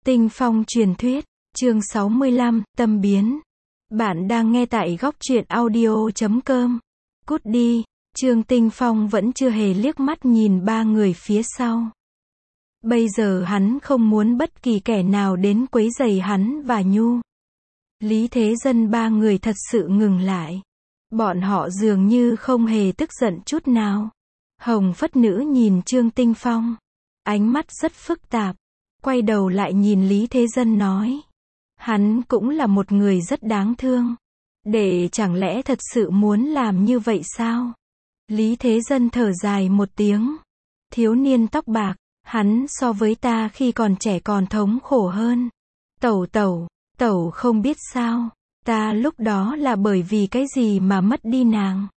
Tinh Phong truyền thuyết, chương 65, tâm biến. Bạn đang nghe tại góc truyện audio.com. Cút đi, Trương Tinh Phong vẫn chưa hề liếc mắt nhìn ba người phía sau. Bây giờ hắn không muốn bất kỳ kẻ nào đến quấy rầy hắn và Nhu. Lý Thế Dân ba người thật sự ngừng lại. Bọn họ dường như không hề tức giận chút nào. Hồng Phất Nữ nhìn Trương Tinh Phong, ánh mắt rất phức tạp. Quay đầu lại nhìn Lý Thế Dân nói. Hắn cũng là một người rất đáng thương. Để chẳng lẽ thật sự muốn làm như vậy sao? Lý Thế Dân thở dài một tiếng. Thiếu niên tóc bạc, hắn so với ta khi còn trẻ còn thống khổ hơn. Tẩu không biết sao, ta lúc đó là bởi vì cái gì mà mất đi nàng.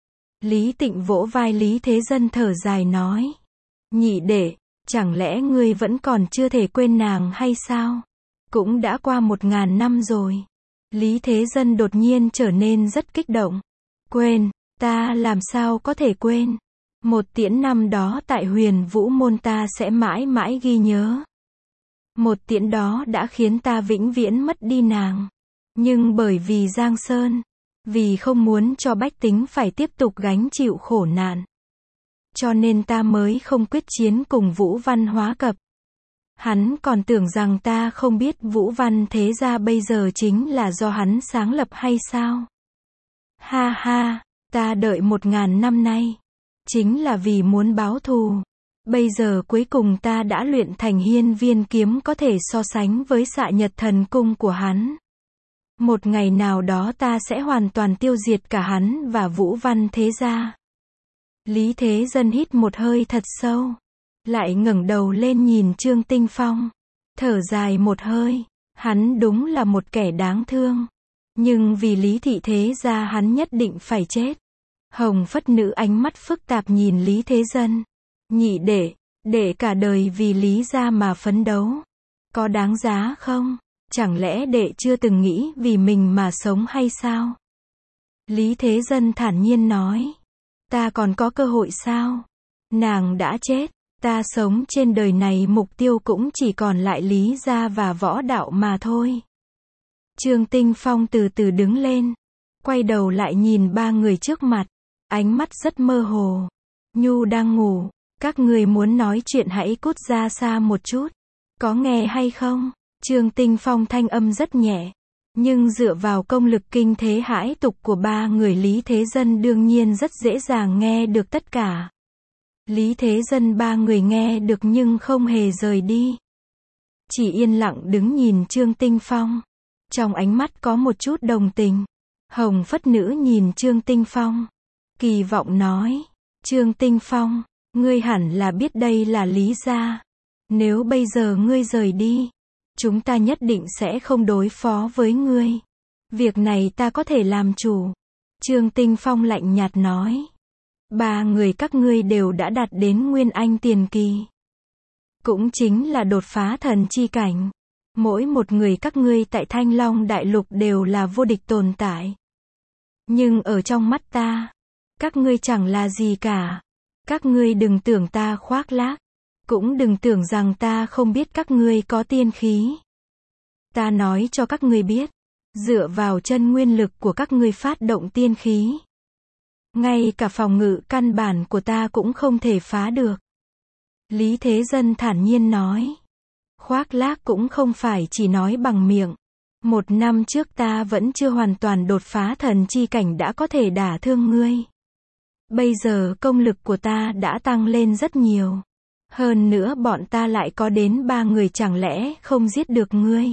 Lý Tịnh vỗ vai Lý Thế Dân thở dài nói. Nhị đệ, chẳng lẽ ngươi vẫn còn chưa thể quên nàng hay sao? Cũng đã qua 1000 năm rồi. Lý Thế Dân đột nhiên trở nên rất kích động. Quên, ta làm sao có thể quên? Một tiễn năm đó tại Huyền Vũ Môn ta sẽ mãi mãi ghi nhớ. Một tiễn đó đã khiến ta vĩnh viễn mất đi nàng. Nhưng bởi vì Giang Sơn, vì không muốn cho bách tính phải tiếp tục gánh chịu khổ nạn, cho nên ta mới không quyết chiến cùng Vũ Văn Hóa Cập. Hắn còn tưởng rằng ta không biết Vũ Văn Thế Gia bây giờ chính là do hắn sáng lập hay sao? Ha ha, ta đợi 1000 năm nay, chính là vì muốn báo thù. Bây giờ cuối cùng ta đã luyện thành Hiên Viên kiếm có thể so sánh với Xạ Nhật Thần Cung của hắn. Một ngày nào đó ta sẽ hoàn toàn tiêu diệt cả hắn và Vũ Văn Thế Gia. Lý Thế Dân hít một hơi thật sâu, lại ngẩng đầu lên nhìn Trương Tinh Phong, thở dài một hơi. Hắn đúng là một kẻ đáng thương, nhưng vì Lý Thị Thế Gia hắn nhất định phải chết. Hồng Phất Nữ ánh mắt phức tạp nhìn Lý Thế Dân. Nhị đệ, để cả đời vì Lý gia mà phấn đấu, có đáng giá không? Chẳng lẽ đệ chưa từng nghĩ vì mình mà sống hay sao? Lý Thế Dân thản nhiên nói. Ta còn có cơ hội sao? Nàng đã chết, ta sống trên đời này mục tiêu cũng chỉ còn lại Lý gia và võ đạo mà thôi. Trương Tinh Phong từ từ đứng lên, quay đầu lại nhìn ba người trước mặt, ánh mắt rất mơ hồ. Nhu đang ngủ, các người muốn nói chuyện hãy cút ra xa một chút, có nghe hay không? Trương Tinh Phong thanh âm rất nhẹ, nhưng dựa vào công lực kinh thế hãi tục của ba người Lý Thế Dân đương nhiên rất dễ dàng nghe được tất cả. Lý Thế Dân ba người nghe được nhưng không hề rời đi. Chỉ yên lặng đứng nhìn Trương Tinh Phong. Trong ánh mắt có một chút đồng tình. Hồng Phất Nữ nhìn Trương Tinh Phong, kỳ vọng nói. Trương Tinh Phong, ngươi hẳn là biết đây là Lý gia. Nếu bây giờ ngươi rời đi, chúng ta nhất định sẽ không đối phó với ngươi. Việc này ta có thể làm chủ. Trương Tinh Phong lạnh nhạt nói. Ba người các ngươi đều đã đạt đến Nguyên Anh tiền kỳ, cũng chính là đột phá thần chi cảnh. Mỗi một người các ngươi tại Thanh Long Đại Lục đều là vô địch tồn tại. Nhưng ở trong mắt ta, các ngươi chẳng là gì cả. Các ngươi đừng tưởng ta khoác lác, cũng đừng tưởng rằng ta không biết các ngươi có tiên khí. Ta nói cho các ngươi biết, dựa vào chân nguyên lực của các ngươi phát động tiên khí, ngay cả phòng ngự căn bản của ta cũng không thể phá được. Lý Thế Dân thản nhiên nói. Khoác lác cũng không phải chỉ nói bằng miệng. 1 năm trước ta vẫn chưa hoàn toàn đột phá thần chi cảnh đã có thể đả thương ngươi. Bây giờ công lực của ta đã tăng lên rất nhiều. Hơn nữa bọn ta lại có đến 3 người, chẳng lẽ không giết được ngươi?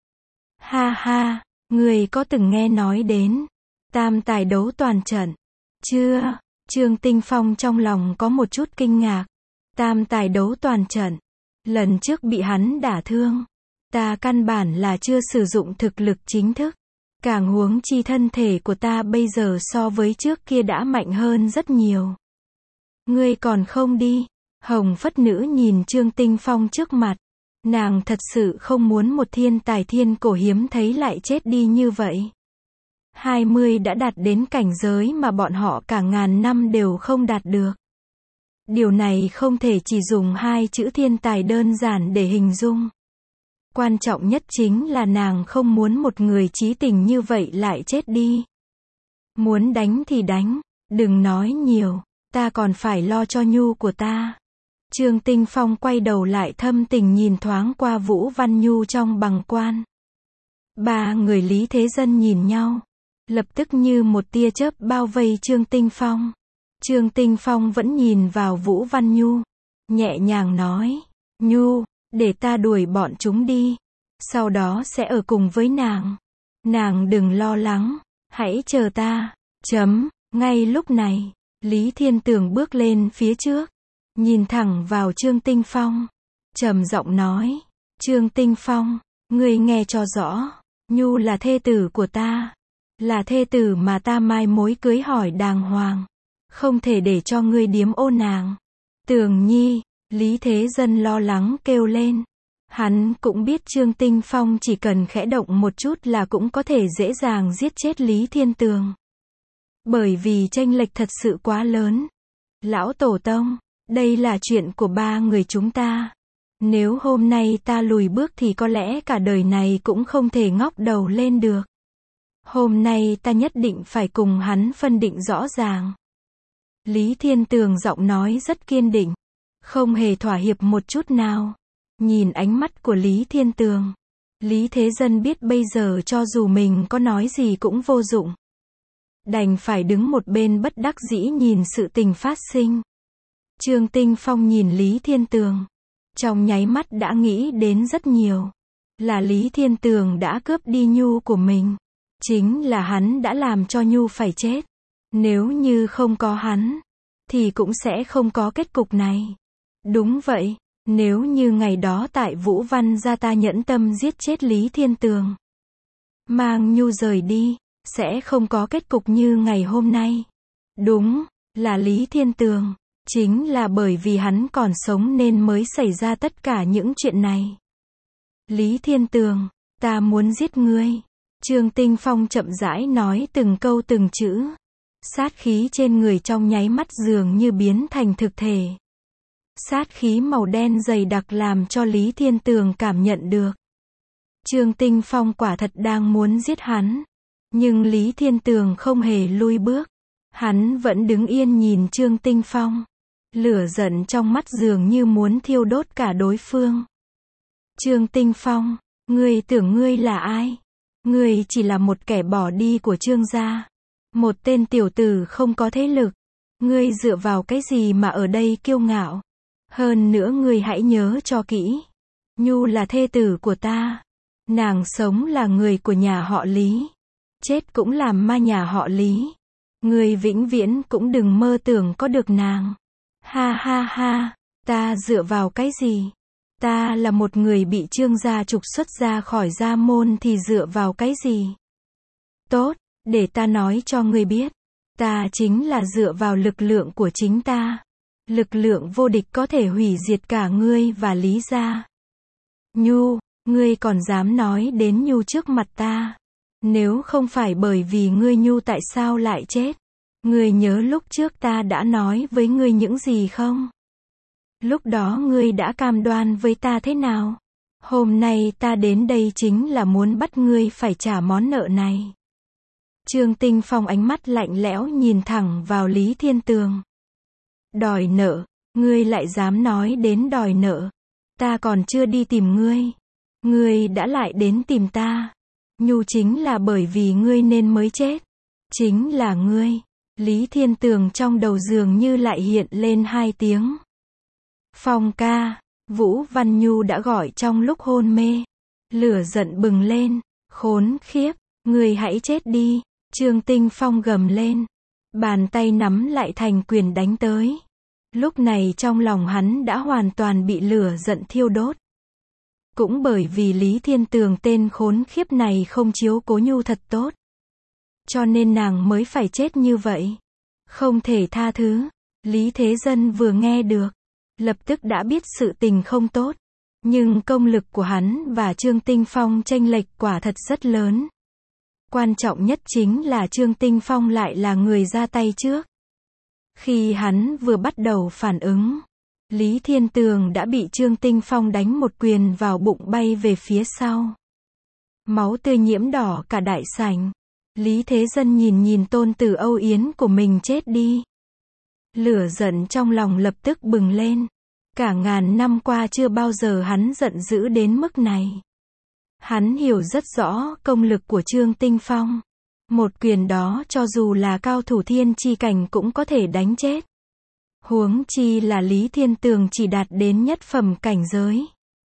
Ha ha, ngươi có từng nghe nói đến tam tài đấu toàn trận? Chưa? Trương Tinh Phong trong lòng có một chút kinh ngạc. Tam tài đấu toàn trận. Lần trước bị hắn đả thương, ta căn bản là chưa sử dụng thực lực chính thức. Càng huống chi thân thể của ta bây giờ so với trước kia đã mạnh hơn rất nhiều. Ngươi còn không đi? Hồng Phất Nữ nhìn Trương Tinh Phong trước mặt. Nàng thật sự không muốn một thiên tài thiên cổ hiếm thấy lại chết đi như vậy. 20 đã đạt đến cảnh giới mà bọn họ cả ngàn năm đều không đạt được. Điều này không thể chỉ dùng 2 chữ thiên tài đơn giản để hình dung. Quan trọng nhất chính là nàng không muốn một người chí tình như vậy lại chết đi. Muốn đánh thì đánh, đừng nói nhiều, ta còn phải lo cho Nhu của ta. Trương Tinh Phong quay đầu lại thâm tình nhìn thoáng qua Vũ Văn Nhu trong bằng quan. Ba người Lý Thế Dân nhìn nhau, lập tức như một tia chớp bao vây Trương Tinh Phong. Trương Tinh Phong vẫn nhìn vào Vũ Văn Nhu, nhẹ nhàng nói, Nhu, để ta đuổi bọn chúng đi, sau đó sẽ ở cùng với nàng. Nàng đừng lo lắng, hãy chờ ta. Ngay lúc này, Lý Thiên Tường bước lên phía trước, nhìn thẳng vào Trương Tinh Phong, trầm giọng nói, Trương Tinh Phong, ngươi nghe cho rõ, Nhu là thê tử của ta, là thê tử mà ta mai mối cưới hỏi đàng hoàng, không thể để cho ngươi điếm ô nàng. Tường Nhi, Lý Thế Dân lo lắng kêu lên. Hắn cũng biết Trương Tinh Phong chỉ cần khẽ động một chút là cũng có thể dễ dàng giết chết Lý Thiên Tường. Bởi vì chênh lệch thật sự quá lớn. Lão Tổ Tông, đây là chuyện của ba người chúng ta. Nếu hôm nay ta lùi bước thì có lẽ cả đời này cũng không thể ngóc đầu lên được. Hôm nay ta nhất định phải cùng hắn phân định rõ ràng. Lý Thiên Tường giọng nói rất kiên định, không hề thỏa hiệp một chút nào. Nhìn ánh mắt của Lý Thiên Tường, Lý Thế Dân biết bây giờ cho dù mình có nói gì cũng vô dụng. Đành phải đứng một bên bất đắc dĩ nhìn sự tình phát sinh. Trương Tinh Phong nhìn Lý Thiên Tường, trong nháy mắt đã nghĩ đến rất nhiều. Là Lý Thiên Tường đã cướp đi Nhu của mình. Chính là hắn đã làm cho Nhu phải chết. Nếu như không có hắn, thì cũng sẽ không có kết cục này. Đúng vậy, nếu như ngày đó tại Vũ Văn gia ta nhẫn tâm giết chết Lý Thiên Tường, mang Nhu rời đi, sẽ không có kết cục như ngày hôm nay. Đúng, là Lý Thiên Tường, chính là bởi vì hắn còn sống nên mới xảy ra tất cả những chuyện này. Lý Thiên Tường, ta muốn giết ngươi. Trương Tinh Phong chậm rãi nói từng câu từng chữ. Sát khí trên người trong nháy mắt dường như biến thành thực thể. Sát khí màu đen dày đặc làm cho Lý Thiên Tường cảm nhận được. Trương Tinh Phong quả thật đang muốn giết hắn. Nhưng Lý Thiên Tường không hề lui bước. Hắn vẫn đứng yên nhìn Trương Tinh Phong. Lửa giận trong mắt dường như muốn thiêu đốt cả đối phương. Trương Tinh Phong, ngươi tưởng ngươi là ai? Ngươi chỉ là một kẻ bỏ đi của Trương gia. Một tên tiểu tử không có thế lực. Ngươi dựa vào cái gì mà ở đây kiêu ngạo? Hơn nữa ngươi hãy nhớ cho kỹ. Nhu là thê tử của ta. Nàng sống là người của nhà họ Lý. Chết cũng làm ma nhà họ Lý. Ngươi vĩnh viễn cũng đừng mơ tưởng có được nàng. Ha ha ha, ta dựa vào cái gì? Ta là một người bị Trương gia trục xuất ra khỏi gia môn thì dựa vào cái gì? Tốt, để ta nói cho ngươi biết. Ta chính là dựa vào lực lượng của chính ta. Lực lượng vô địch có thể hủy diệt cả ngươi và Lý gia. Nhu, ngươi còn dám nói đến Nhu trước mặt ta. Nếu không phải bởi vì ngươi Nhu tại sao lại chết? Ngươi nhớ lúc trước ta đã nói với ngươi những gì không? Lúc đó ngươi đã cam đoan với ta thế nào? Hôm nay ta đến đây chính là muốn bắt ngươi phải trả món nợ này. Trương Tinh Phong ánh mắt lạnh lẽo nhìn thẳng vào Lý Thiên Tường. Đòi nợ, ngươi lại dám nói đến đòi nợ. Ta còn chưa đi tìm ngươi. Ngươi đã lại đến tìm ta. Nhu chính là bởi vì ngươi nên mới chết. Chính là ngươi. Lý Thiên Tường trong đầu dường như lại hiện lên hai tiếng. Phong ca, Vũ Văn Nhu đã gọi trong lúc hôn mê. Lửa giận bừng lên, khốn khiếp, ngươi hãy chết đi. Trương Tinh Phong gầm lên, bàn tay nắm lại thành quyền đánh tới. Lúc này trong lòng hắn đã hoàn toàn bị lửa giận thiêu đốt. Cũng bởi vì Lý Thiên Tường tên khốn khiếp này không chiếu cố Nhu thật tốt. Cho nên nàng mới phải chết như vậy. Không thể tha thứ. Lý Thế Dân vừa nghe được, lập tức đã biết sự tình không tốt. Nhưng công lực của hắn và Trương Tinh Phong chênh lệch quả thật rất lớn. Quan trọng nhất chính là Trương Tinh Phong lại là người ra tay trước. Khi hắn vừa bắt đầu phản ứng, Lý Thiên Tường đã bị Trương Tinh Phong đánh một quyền vào bụng bay về phía sau. Máu tươi nhiễm đỏ cả đại sảnh. Lý Thế Dân nhìn tôn tử Âu Yến của mình chết đi. Lửa giận trong lòng lập tức bừng lên. Cả ngàn năm qua chưa bao giờ hắn giận dữ đến mức này. Hắn hiểu rất rõ công lực của Trương Tinh Phong. Một quyền đó cho dù là cao thủ thiên chi cảnh cũng có thể đánh chết. Huống chi là Lý Thiên Tường chỉ đạt đến nhất phẩm cảnh giới.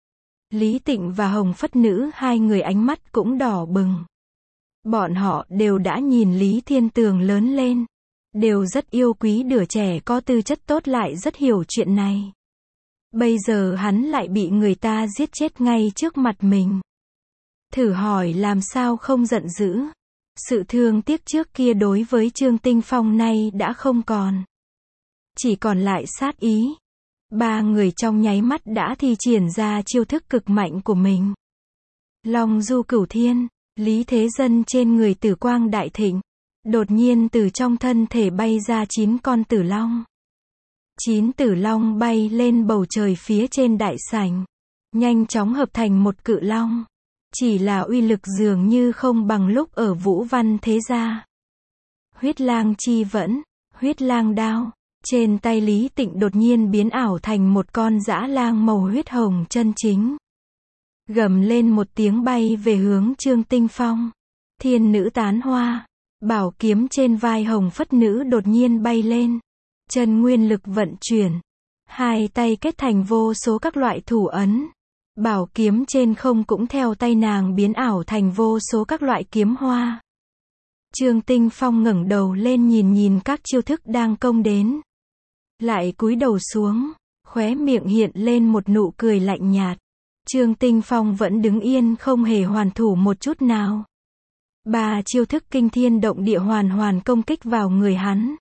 Lý Tịnh và Hồng Phất Nữ hai người ánh mắt cũng đỏ bừng. Bọn họ đều đã nhìn Lý Thiên Tường lớn lên. Đều rất yêu quý đứa trẻ có tư chất tốt lại rất hiểu chuyện này. Bây giờ hắn lại bị người ta giết chết ngay trước mặt mình. Thử hỏi làm sao không giận dữ. Sự thương tiếc trước kia đối với Trương Tinh Phong nay đã không còn. Chỉ còn lại sát ý. Ba người trong nháy mắt đã thi triển ra chiêu thức cực mạnh của mình. Long du cửu thiên, Lý Thế Dân trên người tử quang đại thịnh. Đột nhiên từ trong thân thể bay ra 9 con tử long. 9 tử long bay lên bầu trời phía trên đại sảnh. Nhanh chóng hợp thành một cự long. Chỉ là uy lực dường như không bằng lúc ở Vũ Văn Thế Gia. Huyết lang chi vẫn, huyết lang đao. Trên tay Lý Tịnh đột nhiên biến ảo thành một con dã lang màu huyết hồng chân chính. Gầm lên một tiếng bay về hướng Trương Tinh Phong. Thiên nữ tán hoa. Bảo kiếm trên vai Hồng Phất Nữ đột nhiên bay lên. Chân nguyên lực vận chuyển. Hai tay kết thành vô số các loại thủ ấn. Bảo kiếm trên không cũng theo tay nàng biến ảo thành vô số các loại kiếm hoa. Trương Tinh Phong ngẩng đầu lên nhìn các chiêu thức đang công đến. Lại cúi đầu xuống, khóe miệng hiện lên một nụ cười lạnh nhạt. Trương Tinh Phong vẫn đứng yên không hề hoàn thủ một chút nào. Ba chiêu thức kinh thiên động địa hoàn công kích vào người hắn.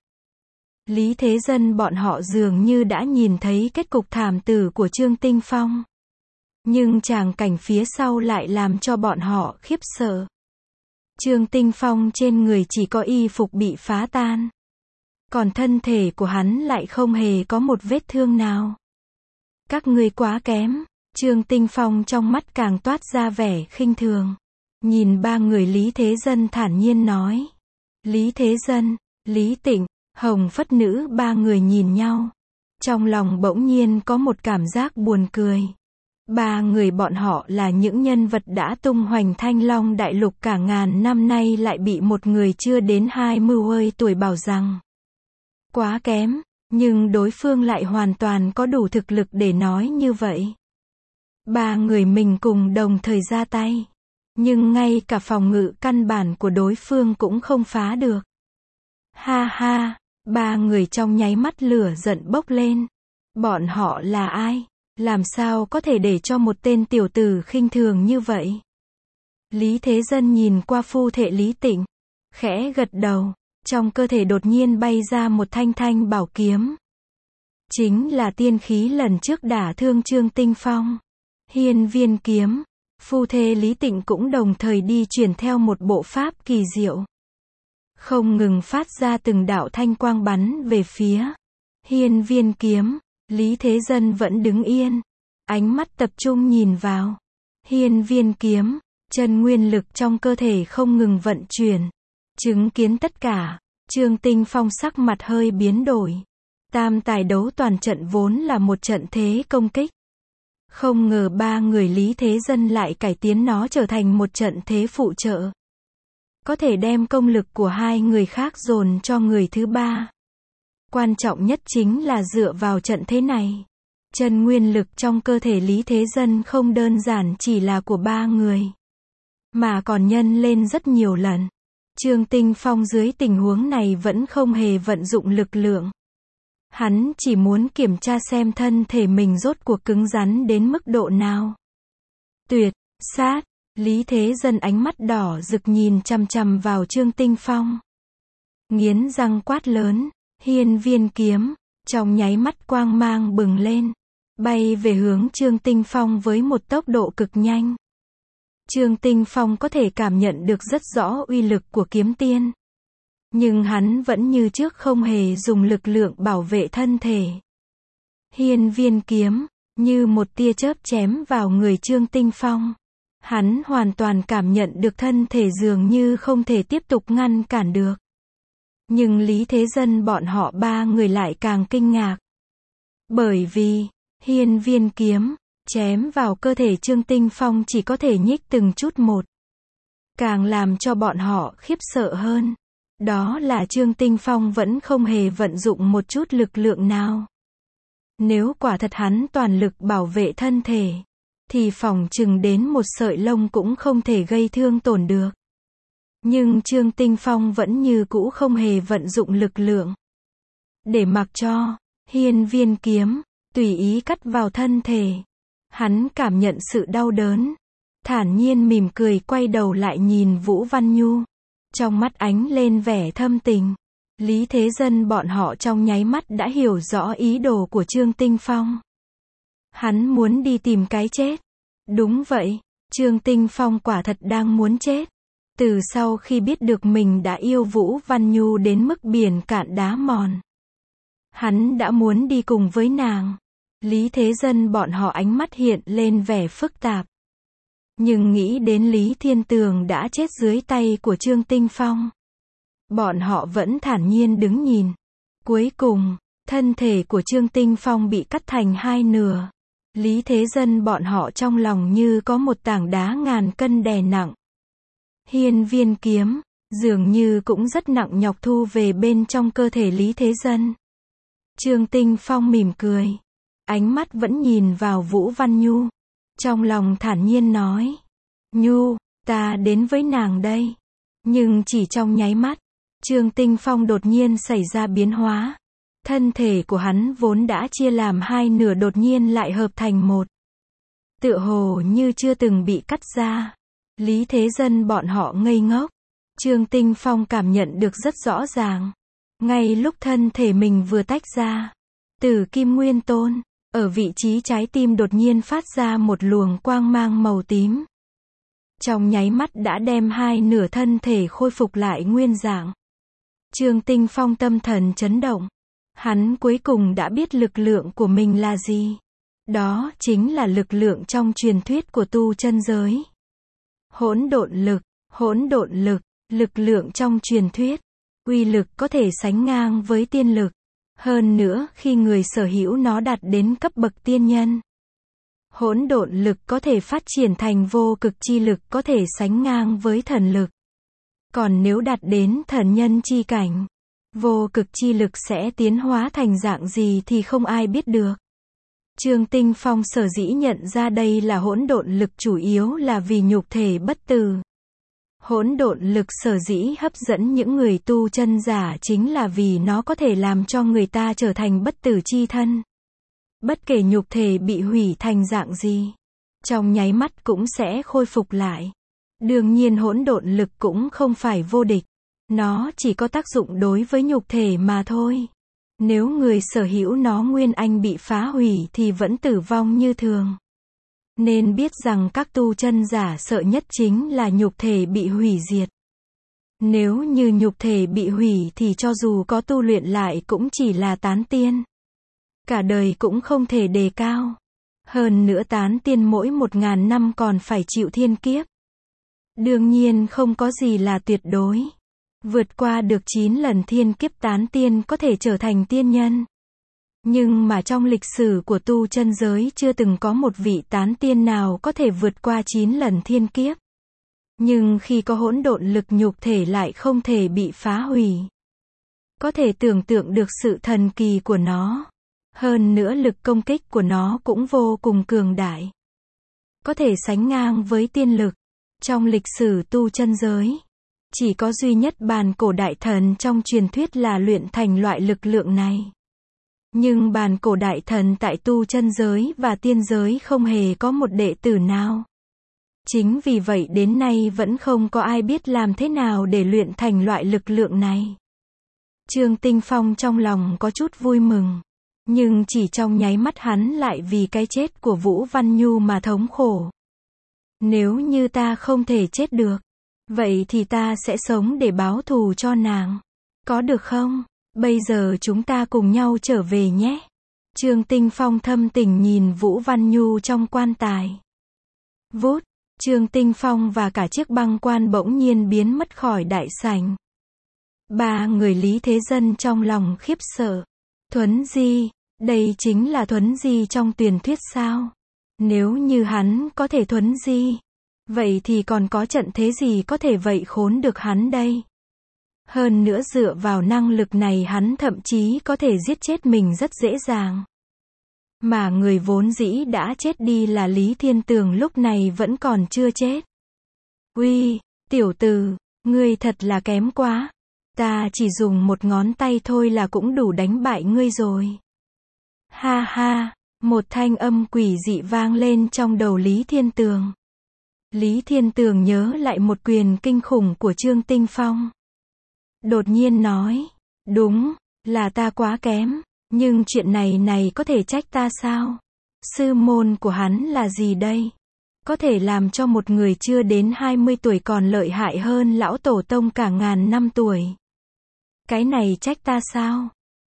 Lý Thế Dân bọn họ dường như đã nhìn thấy kết cục thảm tử của Trương Tinh Phong. Nhưng tràng cảnh phía sau lại làm cho bọn họ khiếp sợ. Trương Tinh Phong trên người chỉ có y phục bị phá tan. Còn thân thể của hắn lại không hề có một vết thương nào. Các ngươi quá kém. Trương Tinh Phong trong mắt càng toát ra vẻ khinh thường. Nhìn ba người Lý Thế Dân thản nhiên nói. Lý Thế Dân, Lý Tịnh, Hồng Phất Nữ ba người nhìn nhau. Trong lòng bỗng nhiên có một cảm giác buồn cười. Ba người bọn họ là những nhân vật đã tung hoành Thanh Long Đại Lục cả ngàn năm nay lại bị một người chưa đến 20 tuổi bảo rằng quá kém, nhưng đối phương lại hoàn toàn có đủ thực lực để nói như vậy. Ba người mình cùng đồng thời ra tay. Nhưng ngay cả phòng ngự căn bản của đối phương cũng không phá được. Ha ha, ba người trong nháy mắt lửa giận bốc lên. Bọn họ là ai? Làm sao có thể để cho một tên tiểu tử khinh thường như vậy? Lý Thế Dân nhìn qua phu thệ Lý Tịnh, khẽ gật đầu, trong cơ thể đột nhiên bay ra một thanh bảo kiếm. Chính là tiên khí lần trước đả thương Trương Tinh Phong. Hiên Viên kiếm. Phu thê Lý Tịnh cũng đồng thời đi chuyển theo một bộ pháp kỳ diệu. Không ngừng phát ra từng đạo thanh quang bắn về phía Hiên Viên kiếm. Lý Thế Dân vẫn đứng yên. Ánh mắt tập trung nhìn vào Hiên Viên kiếm. Chân nguyên lực trong cơ thể không ngừng vận chuyển. Chứng kiến tất cả, Trương Tinh Phong sắc mặt hơi biến đổi. Tam tài đấu toàn trận vốn là một trận thế công kích. Không ngờ ba người Lý Thế Dân lại cải tiến nó trở thành một trận thế phụ trợ. Có thể đem công lực của hai người khác dồn cho người thứ ba. Quan trọng nhất chính là dựa vào trận thế này. Chân nguyên lực trong cơ thể Lý Thế Dân không đơn giản chỉ là của ba người, mà còn nhân lên rất nhiều lần. Trương Tinh Phong dưới tình huống này vẫn không hề vận dụng lực lượng. Hắn chỉ muốn kiểm tra xem thân thể mình rốt cuộc cứng rắn đến mức độ nào. Tuyệt, sát, Lý Thế Dân ánh mắt đỏ rực nhìn chằm chằm vào Trương Tinh Phong. Nghiến răng quát lớn, Hiên Viên kiếm, trong nháy mắt quang mang bừng lên, bay về hướng Trương Tinh Phong với một tốc độ cực nhanh. Trương Tinh Phong có thể cảm nhận được rất rõ uy lực của kiếm tiên. Nhưng hắn vẫn như trước không hề dùng lực lượng bảo vệ thân thể. Hiên viên kiếm, như một tia chớp chém vào người Trương Tinh Phong. Hắn hoàn toàn cảm nhận được thân thể dường như không thể tiếp tục ngăn cản được. Nhưng Lý Thế Dân bọn họ ba người lại càng kinh ngạc. Bởi vì, hiên viên kiếm, chém vào cơ thể Trương Tinh Phong chỉ có thể nhích từng chút một. Càng làm cho bọn họ khiếp sợ hơn. Đó là Trương Tinh Phong vẫn không hề vận dụng một chút lực lượng nào. Nếu quả thật hắn toàn lực bảo vệ thân thể, thì phỏng chừng đến một sợi lông cũng không thể gây thương tổn được. Nhưng Trương Tinh Phong vẫn như cũ không hề vận dụng lực lượng. Để mặc cho hiên viên kiếm tùy ý cắt vào thân thể. Hắn cảm nhận sự đau đớn. Thản nhiên mỉm cười quay đầu lại nhìn Vũ Văn Nhu. Trong mắt ánh lên vẻ thâm tình. Lý Thế Dân bọn họ trong nháy mắt đã hiểu rõ ý đồ của Trương Tinh Phong. Hắn muốn đi tìm cái chết. Đúng vậy, Trương Tinh Phong quả thật đang muốn chết. Từ sau khi biết được mình đã yêu Vũ Văn Nhu đến mức biển cạn đá mòn, hắn đã muốn đi cùng với nàng. Lý Thế Dân bọn họ ánh mắt hiện lên vẻ phức tạp. Nhưng nghĩ đến Lý Thiên Tường đã chết dưới tay của Trương Tinh Phong, bọn họ vẫn thản nhiên đứng nhìn. Cuối cùng, thân thể của Trương Tinh Phong bị cắt thành hai nửa. Lý Thế Dân bọn họ trong lòng như có một tảng đá ngàn cân đè nặng. Hiên viên kiếm, dường như cũng rất nặng nhọc thu về bên trong cơ thể Lý Thế Dân. Trương Tinh Phong mỉm cười. Ánh mắt vẫn nhìn vào Vũ Văn Nhu. Trong lòng thản nhiên nói. Nhu, ta đến với nàng đây. Nhưng chỉ trong nháy mắt, Trương Tinh Phong đột nhiên xảy ra biến hóa. Thân thể của hắn vốn đã chia làm hai nửa đột nhiên lại hợp thành một. Tựa hồ như chưa từng bị cắt ra. Lý Thế Dân bọn họ ngây ngốc. Trương Tinh Phong cảm nhận được rất rõ ràng. Ngay lúc thân thể mình vừa tách ra, từ Kim Nguyên Tôn, ở vị trí trái tim đột nhiên phát ra một luồng quang mang màu tím. Trong nháy mắt đã đem hai nửa thân thể khôi phục lại nguyên dạng. Trương Tinh Phong tâm thần chấn động. Hắn cuối cùng đã biết lực lượng của mình là gì. Đó chính là lực lượng trong truyền thuyết của tu chân giới. Hỗn độn lực, lực lượng trong truyền thuyết. Uy lực có thể sánh ngang với tiên lực. Hơn nữa khi người sở hữu nó đạt đến cấp bậc tiên nhân. Hỗn độn lực có thể phát triển thành vô cực chi lực có thể sánh ngang với thần lực. Còn nếu đạt đến thần nhân chi cảnh, vô cực chi lực sẽ tiến hóa thành dạng gì thì không ai biết được. Trương Tinh Phong sở dĩ nhận ra đây là hỗn độn lực chủ yếu là vì nhục thể bất tử. Hỗn độn lực sở dĩ hấp dẫn những người tu chân giả chính là vì nó có thể làm cho người ta trở thành bất tử chi thân. Bất kể nhục thể bị hủy thành dạng gì, trong nháy mắt cũng sẽ khôi phục lại. Đương nhiên hỗn độn lực cũng không phải vô địch. Nó chỉ có tác dụng đối với nhục thể mà thôi. Nếu người sở hữu nó nguyên anh bị phá hủy thì vẫn tử vong như thường. Nên biết rằng các tu chân giả sợ nhất chính là nhục thể bị hủy diệt. Nếu như nhục thể bị hủy thì cho dù có tu luyện lại cũng chỉ là tán tiên. Cả đời cũng không thể đề cao. Hơn nữa tán tiên mỗi 1000 năm còn phải chịu thiên kiếp. Đương nhiên không có gì là tuyệt đối. Vượt qua được 9 lần thiên kiếp tán tiên có thể trở thành tiên nhân. Nhưng mà trong lịch sử của tu chân giới chưa từng có một vị tán tiên nào có thể vượt qua 9 lần thiên kiếp. Nhưng khi có hỗn độn lực nhục thể lại không thể bị phá hủy. Có thể tưởng tượng được sự thần kỳ của nó. Hơn nữa lực công kích của nó cũng vô cùng cường đại. Có thể sánh ngang với tiên lực. Trong lịch sử tu chân giới, chỉ có duy nhất bàn cổ đại thần trong truyền thuyết là luyện thành loại lực lượng này. Nhưng bàn cổ đại thần tại tu chân giới và tiên giới không hề có một đệ tử nào. Chính vì vậy đến nay vẫn không có ai biết làm thế nào để luyện thành loại lực lượng này. Trương Tinh Phong trong lòng có chút vui mừng. Nhưng chỉ trong nháy mắt hắn lại vì cái chết của Vũ Văn Nhu mà thống khổ. Nếu như ta không thể chết được, vậy thì ta sẽ sống để báo thù cho nàng. Có được không? Bây giờ chúng ta cùng nhau trở về nhé. Trương Tinh Phong thâm tình nhìn Vũ Văn Nhu trong quan tài. Vút, Trương Tinh Phong và cả chiếc băng quan bỗng nhiên biến mất khỏi đại sảnh. Ba người Lý Thế Dân trong lòng khiếp sợ. Thuấn Di, đây chính là Thuấn Di trong truyền thuyết sao? Nếu như hắn có thể thuấn di, vậy thì còn có trận thế gì có thể vậy khốn được hắn đây? Hơn nữa dựa vào năng lực này hắn thậm chí có thể giết chết mình rất dễ dàng. Mà người vốn dĩ đã chết đi là Lý Thiên Tường lúc này vẫn còn chưa chết. Uy, tiểu tử, ngươi thật là kém quá. Ta chỉ dùng một ngón tay thôi là cũng đủ đánh bại ngươi rồi. Ha ha, một thanh âm quỷ dị vang lên trong đầu Lý Thiên Tường. Lý Thiên Tường nhớ lại một quyền kinh khủng của Trương Tinh Phong. Đột nhiên nói, đúng, là ta quá kém, nhưng chuyện này có thể trách ta sao? Sư môn của hắn là gì đây? Có thể làm cho một người chưa đến 20 tuổi còn lợi hại hơn lão tổ tông cả ngàn năm tuổi. Cái này trách ta sao?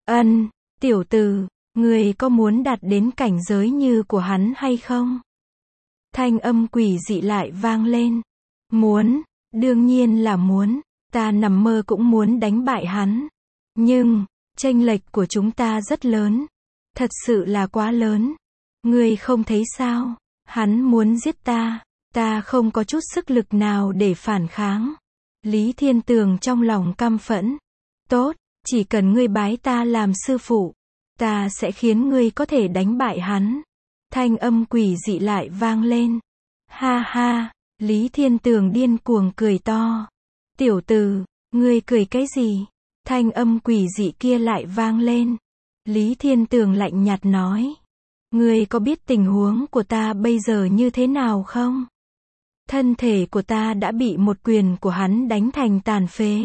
Tiểu tử, ngươi có muốn đạt đến cảnh giới như của hắn hay không? Thanh âm quỷ dị lại vang lên. Muốn, đương nhiên là muốn, ta nằm mơ cũng muốn đánh bại hắn. Nhưng, chênh lệch của chúng ta rất lớn. Thật sự là quá lớn. Ngươi không thấy sao? Hắn muốn giết ta, ta không có chút sức lực nào để phản kháng. Lý Thiên Tường trong lòng căm phẫn. Tốt, chỉ cần ngươi bái ta làm sư phụ, ta sẽ khiến ngươi có thể đánh bại hắn. Thanh âm quỷ dị lại vang lên. Ha ha, Lý Thiên Tường điên cuồng cười to. Tiểu tử, ngươi cười cái gì? Thanh âm quỷ dị kia lại vang lên. Lý Thiên Tường lạnh nhạt nói. Ngươi có biết tình huống của ta bây giờ như thế nào không? Thân thể của ta đã bị một quyền của hắn đánh thành tàn phế.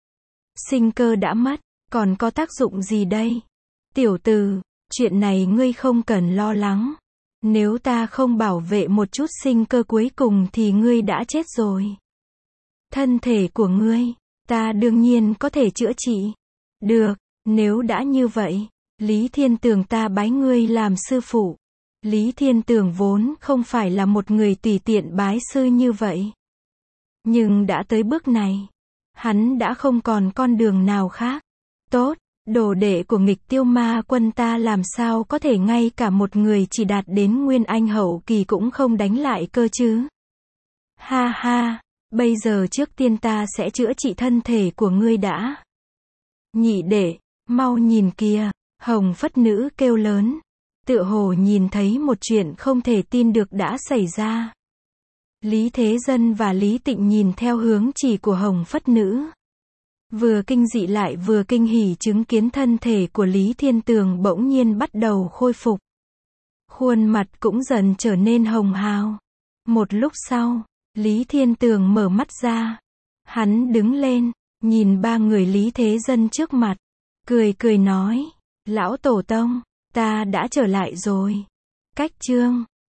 Sinh cơ đã mất, còn có tác dụng gì đây? Tiểu tử, chuyện này ngươi không cần lo lắng. Nếu ta không bảo vệ một chút sinh cơ cuối cùng thì ngươi đã chết rồi. Thân thể của ngươi, ta đương nhiên có thể chữa trị. Được, nếu đã như vậy, Lý Thiên Tường ta bái ngươi làm sư phụ. Lý Thiên Tường vốn không phải là một người tùy tiện bái sư như vậy. Nhưng đã tới bước này, hắn đã không còn con đường nào khác. Tốt, đồ đệ của Nghịch Tiêu Ma Quân ta làm sao có thể ngay cả một người chỉ đạt đến Nguyên Anh hậu kỳ cũng không đánh lại cơ chứ? Ha ha, bây giờ trước tiên ta sẽ chữa trị thân thể của ngươi đã. Nhị đệ, mau nhìn kìa, Hồng Phất Nữ kêu lớn. Tựa hồ nhìn thấy một chuyện không thể tin được đã xảy ra. Lý Thế Dân và Lý Tịnh nhìn theo hướng chỉ của Hồng Phất Nữ. Vừa kinh dị lại vừa kinh hỉ chứng kiến thân thể của Lý Thiên Tường bỗng nhiên bắt đầu khôi phục. Khuôn mặt cũng dần trở nên hồng hào. Một lúc sau, Lý Thiên Tường mở mắt ra. Hắn đứng lên, nhìn ba người Lý Thế Dân trước mặt. Cười nói, Lão Tổ Tông, ta đã trở lại rồi. Cách chương